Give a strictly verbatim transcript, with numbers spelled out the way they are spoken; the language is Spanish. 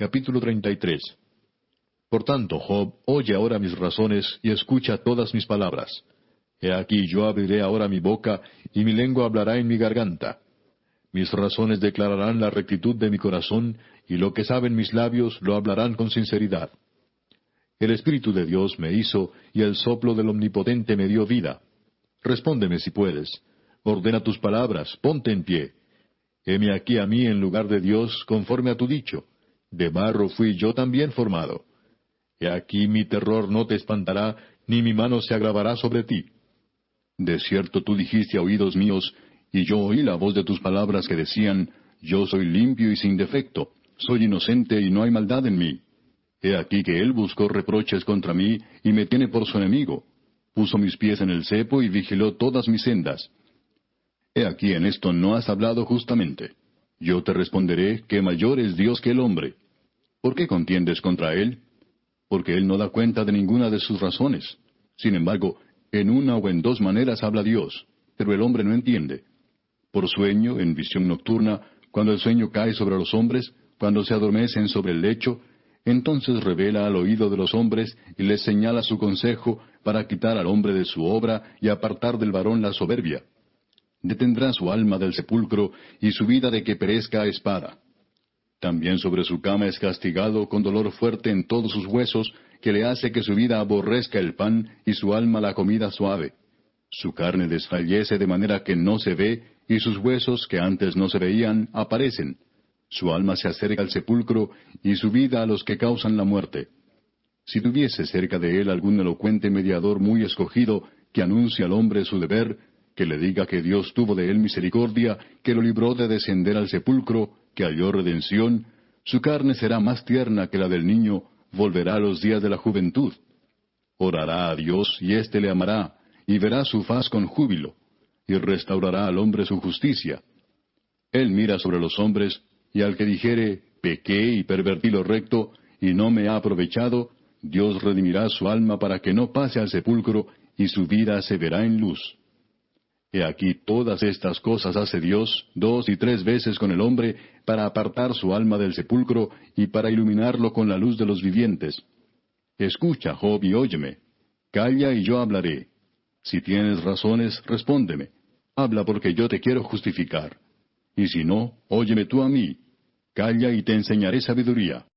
Capítulo treinta y tres. Por tanto, Job, oye ahora mis razones, y escucha todas mis palabras. He aquí yo abriré ahora mi boca, y mi lengua hablará en mi garganta. Mis razones declararán la rectitud de mi corazón, y lo que saben mis labios lo hablarán con sinceridad. El Espíritu de Dios me hizo, y el soplo del Omnipotente me dio vida. Respóndeme si puedes. Ordena tus palabras, ponte en pie. Heme aquí a mí en lugar de Dios, conforme a tu dicho. De barro fui yo también formado. He aquí mi terror no te espantará, ni mi mano se agravará sobre ti. De cierto tú dijiste a oídos míos, y yo oí la voz de tus palabras que decían, yo soy limpio y sin defecto, soy inocente y no hay maldad en mí. He aquí que él buscó reproches contra mí, y me tiene por su enemigo. Puso mis pies en el cepo y vigiló todas mis sendas. He aquí en esto no has hablado justamente. Yo te responderé que mayor es Dios que el hombre. ¿Por qué contiendes contra él? Porque él no da cuenta de ninguna de sus razones. Sin embargo, en una o en dos maneras habla Dios, pero el hombre no entiende. Por sueño, en visión nocturna, cuando el sueño cae sobre los hombres, cuando se adormecen sobre el lecho, entonces revela al oído de los hombres y les señala su consejo para quitar al hombre de su obra y apartar del varón la soberbia. Detendrá su alma del sepulcro y su vida de que perezca a espada. También sobre su cama es castigado con dolor fuerte en todos sus huesos, que le hace que su vida aborrezca el pan y su alma la comida suave. Su carne desfallece de manera que no se ve, y sus huesos, que antes no se veían, aparecen. Su alma se acerca al sepulcro, y su vida a los que causan la muerte. Si tuviese cerca de él algún elocuente mediador muy escogido, que anuncie al hombre su deber, que le diga que Dios tuvo de él misericordia, que lo libró de descender al sepulcro, que halló redención, su carne será más tierna que la del niño, volverá a los días de la juventud. Orará a Dios, y éste le amará, y verá su faz con júbilo, y restaurará al hombre su justicia. Él mira sobre los hombres, y al que dijere, pequé y pervertí lo recto, y no me ha aprovechado, Dios redimirá su alma para que no pase al sepulcro, y su vida se verá en luz. He aquí todas estas cosas hace Dios dos y tres veces con el hombre, para apartar su alma del sepulcro, y para iluminarlo con la luz de los vivientes. Escucha, Job, y óyeme. Calla y yo hablaré. Si tienes razones, respóndeme. Habla porque yo te quiero justificar. Y si no, óyeme tú a mí. Calla y te enseñaré sabiduría.